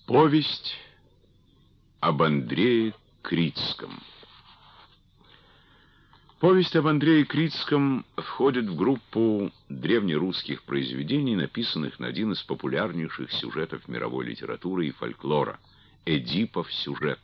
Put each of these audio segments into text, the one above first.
Повесть об Андрее Критском. Повесть об Андрее Критском входит в группу древнерусских произведений, написанных на один из популярнейших сюжетов мировой литературы и фольклора — Эдипов сюжет.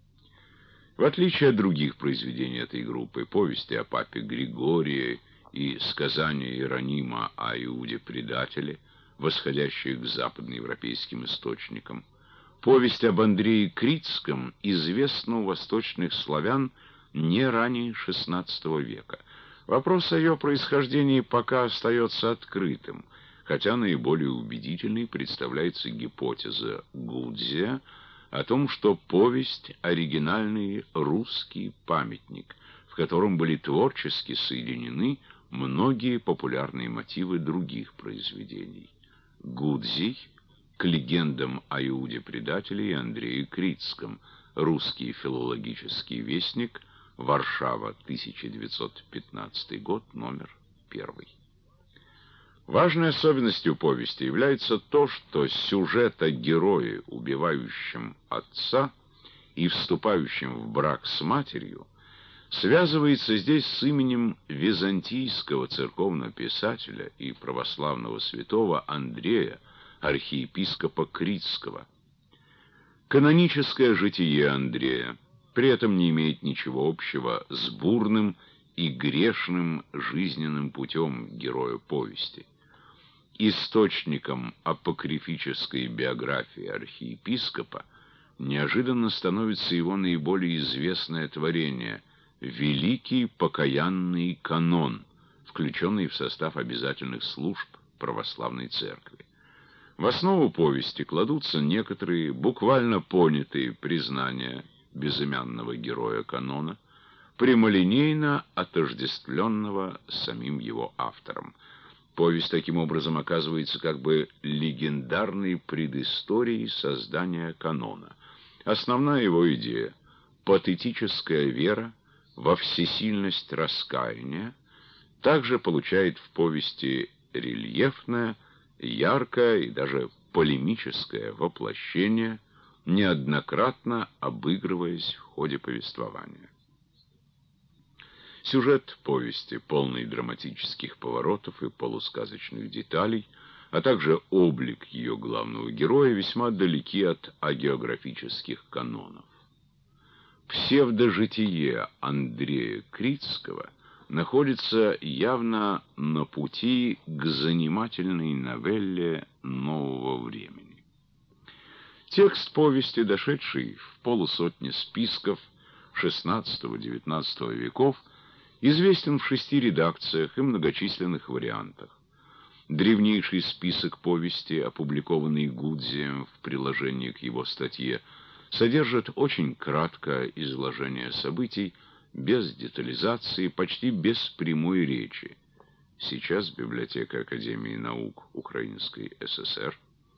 В отличие от других произведений этой группы, повести о папе Григории и сказания Иеронима о Иуде-предателе, восходящие к западноевропейским источникам, повесть об Андрее Критском известна у восточных славян не ранее XVI века. Вопрос о ее происхождении пока остается открытым, хотя наиболее убедительной представляется гипотеза Гудзия о том, что повесть — оригинальный русский памятник, в котором были творчески соединены многие популярные мотивы других произведений. Гудзий к легендам о Иуде-предателе и Андрее Критском. Русский филологический вестник. Варшава, 1915 год, номер 1. Важной особенностью повести является то, что сюжет о герое, убивающем отца и вступающем в брак с матерью, связывается здесь с именем византийского церковного писателя и православного святого Андрея, архиепископа Критского. Каноническое житие Андрея при этом не имеет ничего общего с бурным и грешным жизненным путем героя повести. Источником апокрифической биографии архиепископа неожиданно становится его наиболее известное творение — Великий покаянный канон, включенный в состав обязательных служб православной церкви. В основу повести кладутся некоторые буквально понятые признания безымянного героя канона, прямолинейно отождествленного с самим его автором. Повесть таким образом оказывается как бы легендарной предысторией создания канона. Основная его идея — патетическая вера во всесильность раскаяния — также получает в повести рельефное, яркое и даже полемическое воплощение, неоднократно обыгрываясь в ходе повествования. Сюжет повести, полный драматических поворотов и полусказочных деталей, а также облик ее главного героя, весьма далеки от агеографических канонов. Псевдожитие Андрея Критского находится явно на пути к занимательной новелле нового времени. Текст повести, дошедший в полусотни списков XVI-XIX веков, известен в 6 редакциях и многочисленных вариантах. Древнейший список повести, опубликованный Гудзием в приложении к его статье, содержит очень краткое изложение событий, без детализации, почти без прямой речи. Сейчас библиотека Академии наук Украинской ССР,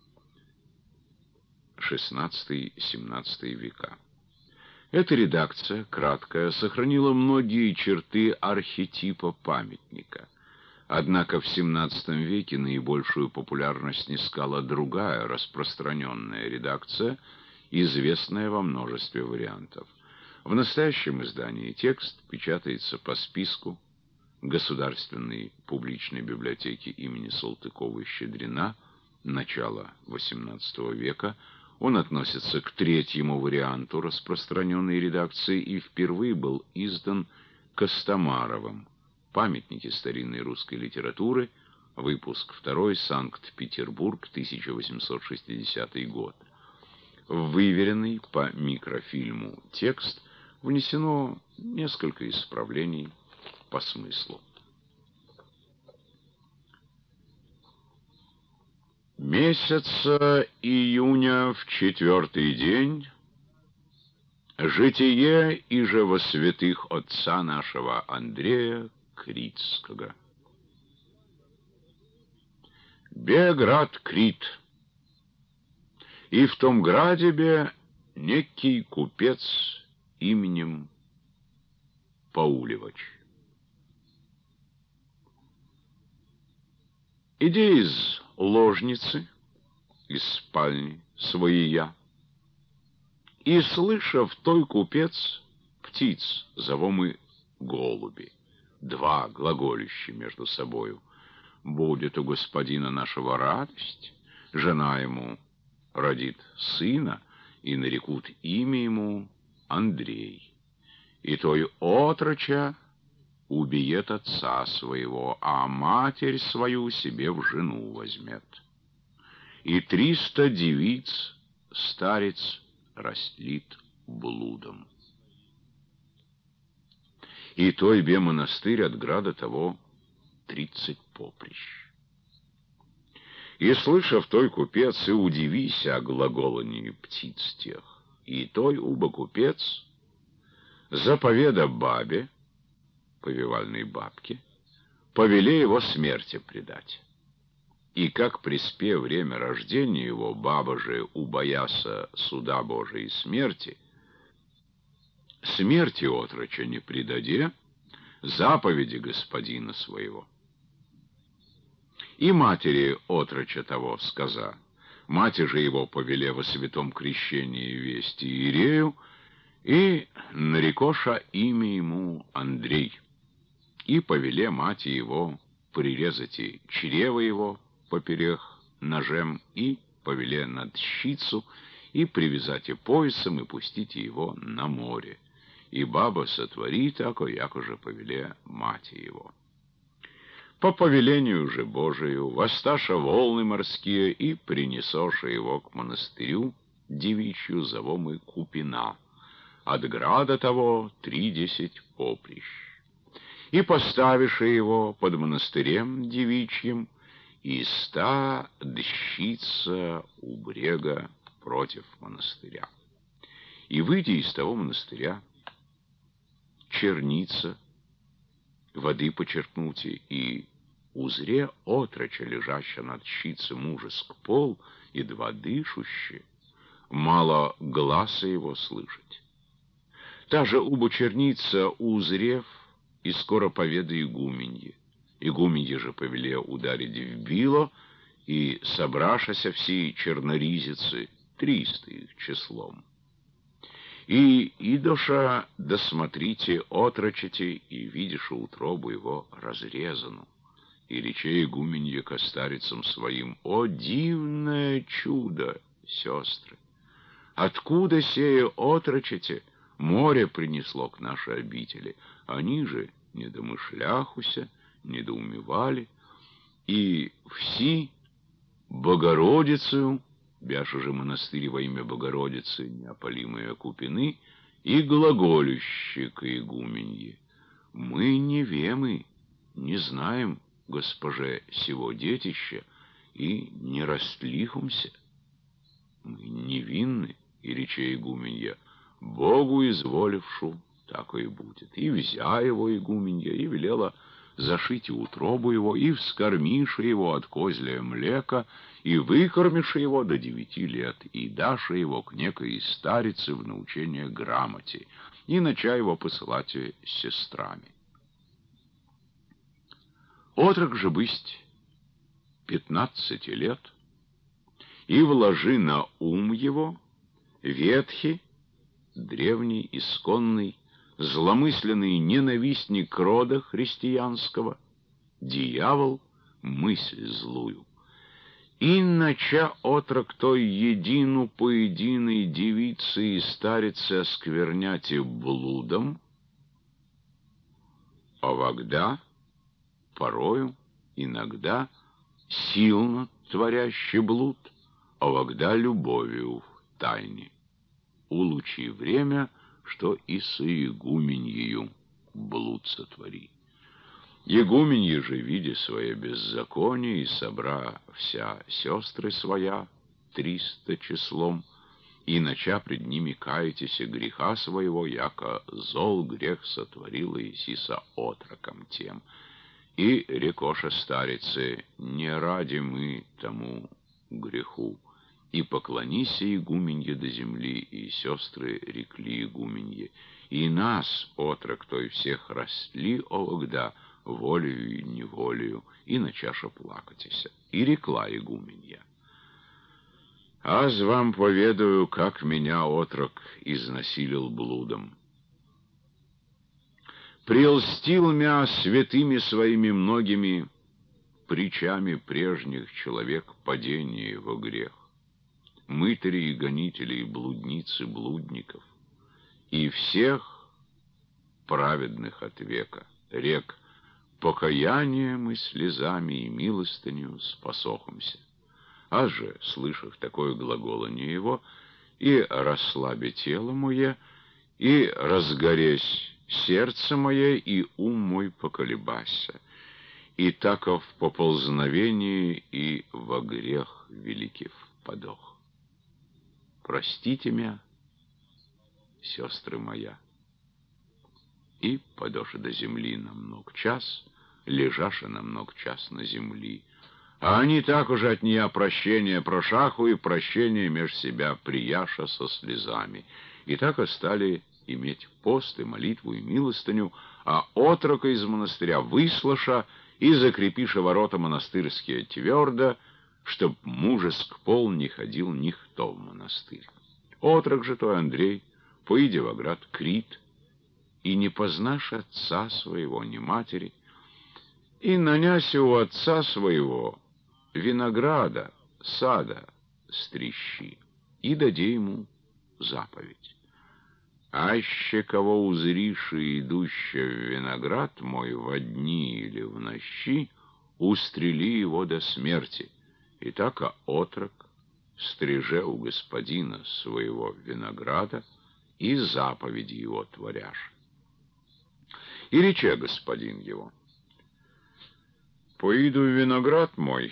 XVI-XVII века. Эта редакция, краткая, сохранила многие черты архетипа памятника. Однако в XVII веке наибольшую популярность снискала другая распространенная редакция, известная во множестве вариантов. В настоящем издании текст печатается по списку Государственной публичной библиотеки имени Салтыкова-Щедрина, начала XVIII века. Он относится к 3-му варианту распространенной редакции и впервые был издан Костомаровым. Памятники старинной русской литературы, выпуск 2, Санкт-Петербург, 1860 год. В выверенный по микрофильму текст внесено несколько исправлений по смыслу. Месяца июня в 4-й день житие иже во святых отца нашего Андрея Критского. Бе град Крит, и в том граде бе некий купец именем Паулевич. Идя из ложницы, из спальни своей, И, слышав, той купец птиц, зовомы голуби, два глаголющие между собою. Будет у господина нашего радость, жена ему родит сына, и нарекут имя ему Андрей. И той отроча убиет отца своего, а матерь свою себе в жену возьмет. И 300 девиц старец растлит блудом. И той бе монастырь от града того 30 поприщ. И, слышав той купец, и удивися о глаголании птиц тех, и той уба купец заповеда бабе, повивальной бабке, повеле его смерти предать. И как приспе время рождения его, баба же, убояся суда Божией смерти отроча не предаде, заповеди господина своего. И матери отроча того сказа, мати же его повеле во святом крещении вести Иерею, и нарекоша имя ему Андрей. И повеле мати его прирезать и чрево его поперек ножем, и повеле над щицу, и привязать и поясом, и пустите его на море. И баба сотвори тако, якоже повеле мати его. По повелению же Божию воссташа волны морские, и принесоша его к монастырю девичью, зовомы Купина, от града того 30 поприщ. И поставиша его под монастырем девичьим, и 100 дщица у брега против монастыря. И, выйдя из того монастыря, черница, воды почерпнуте, и узре отроча, лежаща над щице мужеск пол, и два дышуще, мало гласа его слышать. Та же уба черница, узрев, и скоро поведа игуменье. Игуменье же повеле ударить в било, и собрашася всей черноризицы, 300 их числом. И идоша досмотрите, отрочите, и видишь утробу его разрезану. И рече игуменье ко старицам своим: «О, дивное чудо, сестры! Откуда сее отрочите море принесло к нашей обители? Они же не домышляхуся, недоумевали, и все Богородицею, бяша же монастырь во имя Богородицы, неопалимые Купины, и глаголющие к игуменье: мы не вемы, не знаем, госпоже, сего детища, и не растлихумся. Мы невинны, и рече игуменья: Богу изволившу, так и будет. И взя его игуменья, и велела зашить и утробу его, и вскормиша его от козлия млека, и выкормиша его до 9 лет, и даша его к некой старице в научение грамоте, и нача его посылать с сестрами. Отрок же бысть 15 лет, и вложи на ум его ветхий, древний, исконный, зломысленный ненавистник рода христианского, дьявол, мысль злую. И нача отрок той едину поединой девицы и старицы осквернять и блудом, а вогда, порою, иногда, сильно творящий блуд, а вогда любовью в тайне. Улучи время, что и с игуменьею блуд сотвори. Игуменье же, видя свое беззаконие, и собра вся сестры своя 300 числом, и нача пред ними каетеся греха своего, яко зол грех сотворила Иисиса отроком тем. И рекоша старицы: не ради мы тому греху. И поклонися игуменье до земли, и сестры рекли игуменье: и нас, отрок той, всех растли овогда, волею и неволею, и начаша плакатися. И рекла игуменья: Аз вам поведаю, как меня отрок изнасилил блудом. Прельстил мя святыми своими многими притчами прежних человек падение его грех, мытари и гонители, и блудницы блудников, и всех праведных от века, рек, покаянием и слезами и милостыню спасохомся. А же, слышав такое глаголание его, и расслабе тело мое, и разгоресь сердце мое, и ум мой поколебася, и таков в поползновении и во грех великий впадох. Простите меня, сестры моя. И подоши до земли на много час, лежаша на много час на земли. А они так уже от нея прощения прошаху и прощения меж себя прияша со слезами. И так и стали иметь пост и молитву и милостыню, а отрока из монастыря выслаша и закрепиша ворота монастырские твердо, чтоб мужеск пол не ходил никто в монастырь. Отрок же той Андрей, поиде в оград Крит, и не познашь отца своего, ни матери, и наняся у отца своего винограда, сада стрищи, и даде ему заповедь. Аще кого узриши, идущего в виноград мой во дни или в нощи, устрели его до смерти. И так отрок стриже у господина своего винограда и заповеди его творяш. И рече господин его: «Поиду в виноград мой,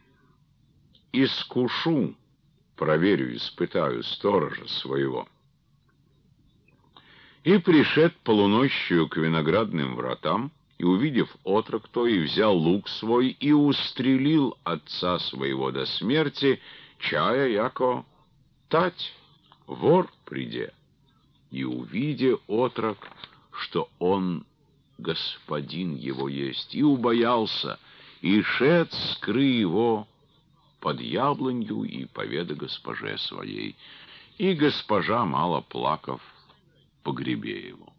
искушу, проверю, испытаю сторожа своего». И пришед полунощью к виноградным вратам, и, увидев отрок то, и взял лук свой, и устрелил отца своего до смерти, чая, яко тать, вор приде. И увидя отрок, что он господин его есть, и убоялся, и шед скры его под яблонью и поведа госпоже своей. И госпожа, мало плакав, погребе его.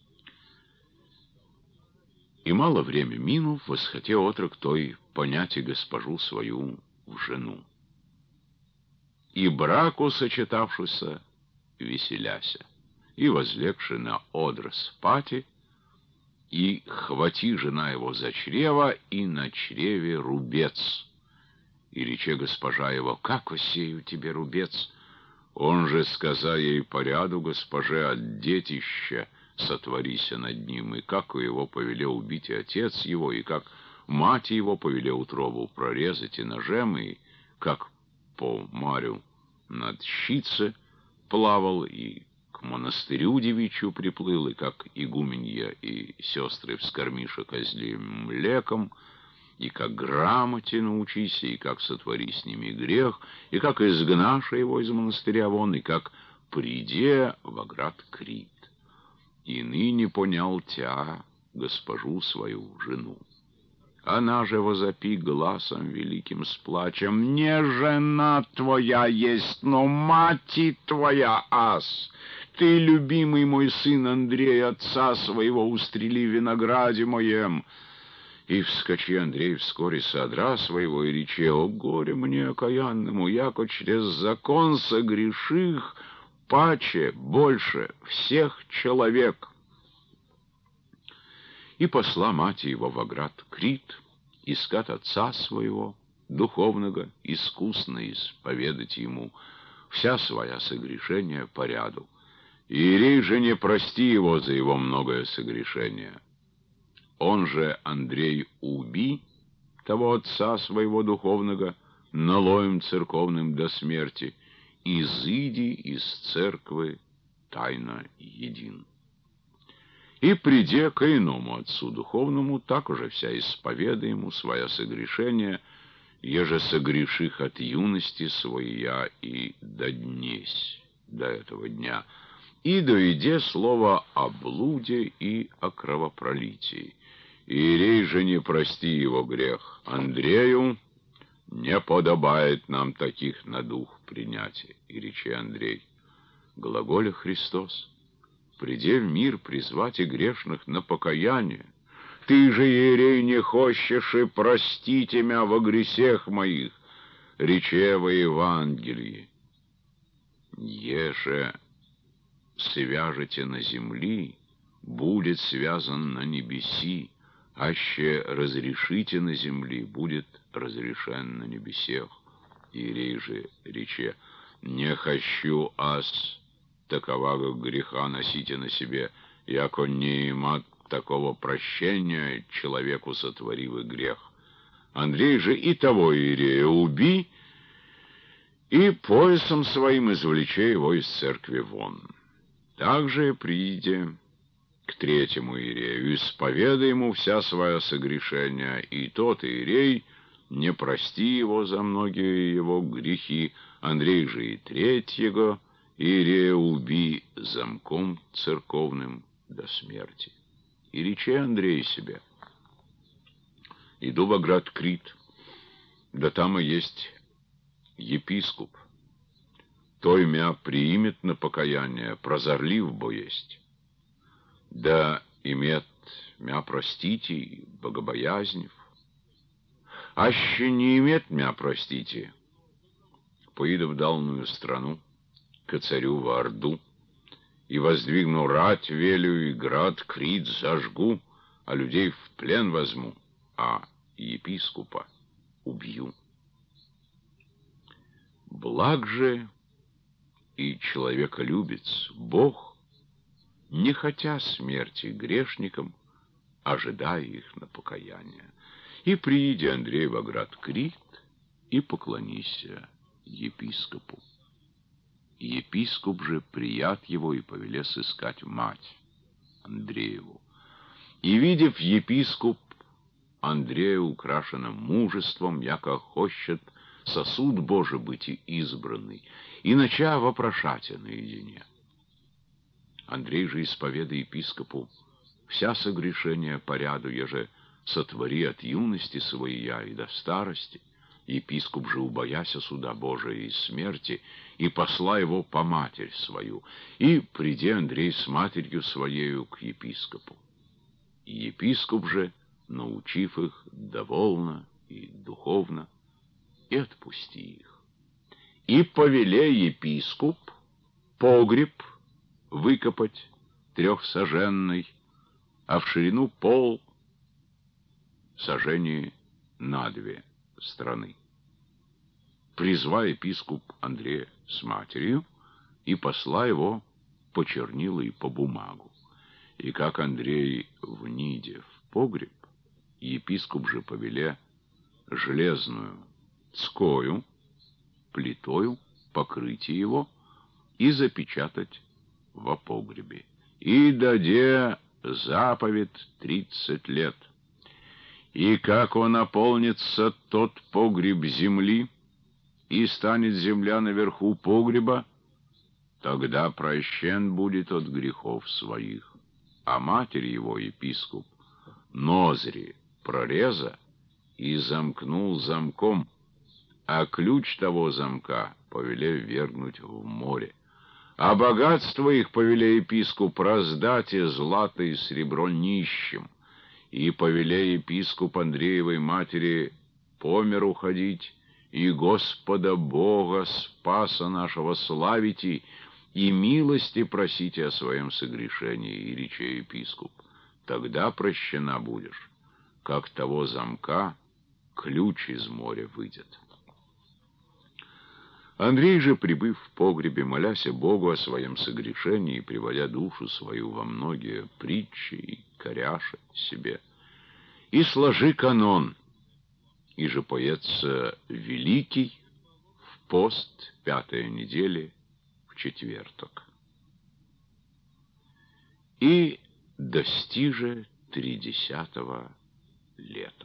И мало время минув, восхоте отрок той понять и госпожу свою в жену. И браку сочетавшуюся веселяся, и возлегши на одр спати, и хвати жена его за чрево, и на чреве рубец. И рече госпожа его: «Как осею тебе рубец?» Он же, сказа ей по ряду госпоже, от детища сотворися над ним, и как его повелел убить и отец его, и как мать его повелел утробу прорезать и ножем, и как по морю над щице плавал, и к монастырю девичью приплыл, и как игуменья и сестры вскормиша козлим млеком, и как грамоте научись, и как сотвори с ними грех, и как изгнаша его из монастыря вон, и как приде в оград Крит. И ныне понял тя госпожу свою жену. Она же возопи гласом великим с плачем: «Не жена твоя есть, но мати твоя ас! Ты, любимый мой сын Андрей, отца своего устрели в винограде моем». И вскочи Андрей вскоре с одра своего и рече: «О горе мне окаянному, яко через закон согреших паче больше всех человек». И посла мать его в оград Крит искать отца своего, духовного, искусно исповедать ему вся своя согрешения по ряду. Иерей же не прости его за его многое согрешение. Он же, Андрей, уби того отца своего духовного налоем церковным до смерти, изыди из церквы тайно един. И приде к иному отцу духовному, так уже вся исповеда ему своя согрешения, еже согреших от юности своя и до днесь, до этого дня, и дойде слово о блуде и о кровопролитии. Иерей же не прости его грех Андрею, Не подобает нам таких на дух принять, и речи Андрей. Глаголя Христос, приде в мир призвать и грешных на покаяние. Ты же, иерей, не хочешь и простите мя во гресех моих, рече во Евангелии. Еже свяжете на земли, будет связан на небеси, аще разрешите на земли, будет разрешен на небесех. Иерей же рече: не хочу ас такового греха носите на себе, яко не имат такого прощения человеку сотворивый грех. Андрей же и того иерея уби, и поясом своим извлече его из церкви вон. Также прииде к третьему иерею, исповедай ему вся своя согрешения, и тот иерей не прости его за многие его грехи. Андрей же и третьего иерея уби замком церковным до смерти. И рече Андрей себе: иду во град Крит, да там и есть епископ. Той мя приимет на покаяние, прозорлив бо есть. Да имет мя простите, богобоязнив. Аще не имет мя простите, поиду в дальную страну, ко царю в Орду, и воздвигну рать велю, и град Крит зажгу, а людей в плен возьму, а епископа убью. Благ же и человеколюбец Бог, не хотя смерти грешникам, ожидая их на покаяние. И прииди Андрей во град Крит, и поклонися епископу. Епископ же прият его и повеле сыскать мать Андрееву. И, видев епископ Андрея украшенным мужеством, яко хощет сосуд Божий быть и избранный, и нача вопрошатя наедине. Андрей же исповеда епископу вся согрешения по ряду, еже сотвори от юности своей и до старости. Епископ же, убояся суда Божия и смерти, и посла его по матерь свою, и приди Андрей с матерью своею к епископу. И епископ же, научив их довольно и духовно, и отпусти их. И повеле епископ погреб выкопать трехсаженный, а в ширину пол сажени на 2 страны. Призва епископ Андрея с матерью и посла его по чернилу и по бумагу. И как Андрей вниде в погреб, епископ же повеле железную цкою, плитою покрыть его и запечатать во погребе. И даде заповедь 30 лет. И как он наполнится тот погреб земли, и станет земля наверху погреба, тогда прощен будет от грехов своих. А матерь его, епископ, ноздри прореза и замкнул замком, а ключ того замка повеле ввергнуть в море. А богатство их повеле епископ раздать и злато и серебро нищим. И повеле епископ Андреевой матери по миру ходить, и Господа Бога, Спаса нашего, славите, и милости просите о своем согрешении, и рече епископ. Тогда прощена будешь, как того замка ключ из моря выйдет. Андрей же, прибыв в погребе, моляся Богу о своем согрешении и приводя душу свою во многие притчи и коряша себе, и сложи канон, и же поется великий в пост 5-й недели в четверток. И достиже 30 лета.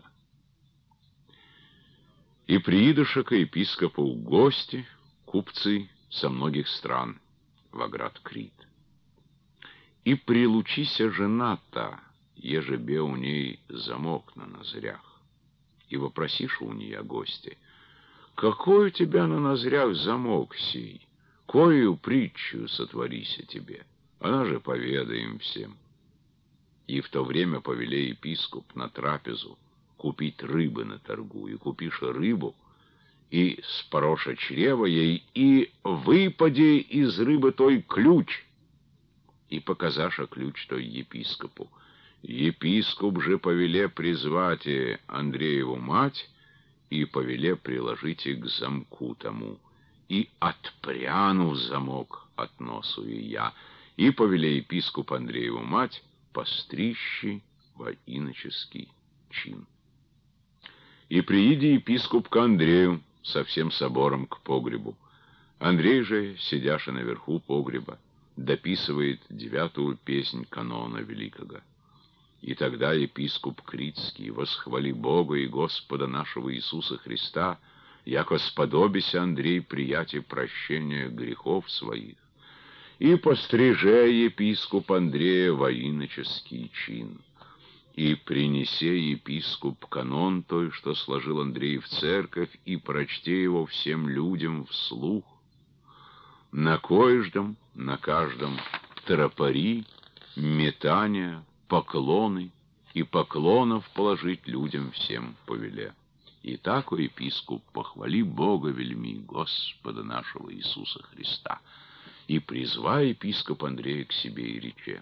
И приидоша ко епископу гости, купцы со многих стран во град Крит. И прилучися жена та, ежебе у ней замок на нозрях, и вопросишь у нее гости: какой у тебя на ноздрях замок сей? Кою притчу сотворися тебе? Она же поведаем всем. И в то время повелей епископ на трапезу купить рыбы на торгу, и купиша рыбу, и спороша чрево ей, и выпади из рыбы той ключ, и показаша ключ той епископу. Епископ же повеле призвать Андрееву мать, и повеле приложите к замку тому, и отпрянув замок от носу и я, и повеле епископ Андрееву мать пострищи во иноческий чин. И прииди епископ к Андрею со всем собором к погребу. Андрей же, сидяша наверху погреба, дописывает 9-ю песнь канона великого. И тогда епископ Критский, восхвали Бога и Господа нашего Иисуса Христа, яко сподобися Андрей приятия прощения грехов своих, и постриже епископ Андрея во иноческий чин. И принесе епископ канон той, что сложил Андрей в церковь, и прочте его всем людям вслух. На кождом, на каждом тропари, метания, поклоны, и поклонов положить людям всем повеле. И так, о епископ, похвали Бога вельми, Господа нашего Иисуса Христа. И призва епископ Андрея к себе и рече: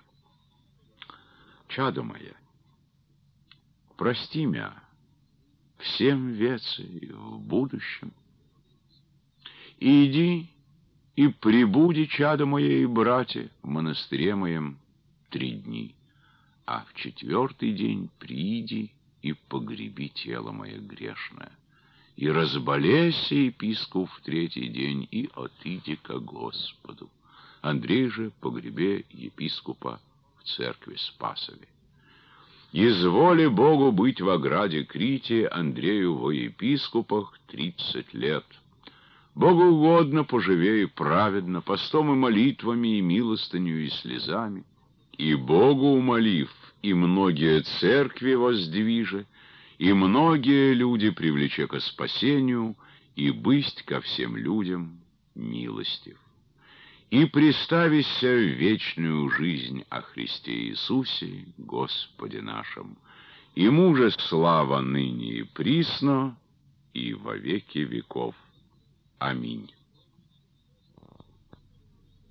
чадо мое, прости мя всем веце и в будущем. И иди и прибуди, чадо мое и братья, в монастыре моем 3 дни, а в 4-й день прииди и погреби тело мое грешное. И разболейся епископ в 3-й день, и отыди ко Господу. Андрей же погребе епископа в церкви Спасове. Изволи Богу быть в ограде Крите Андрею во епископах 30 лет. Богу угодно поживе и праведно, постом и молитвами, и милостынью, и слезами. И Богу умолив, и многие церкви воздвиже, и многие люди привлече ко спасению, и бысть ко всем людям милостив. И приставися в вечную жизнь о Христе Иисусе, Господе нашем. Ему же слава ныне и присно, и во веки веков. Аминь.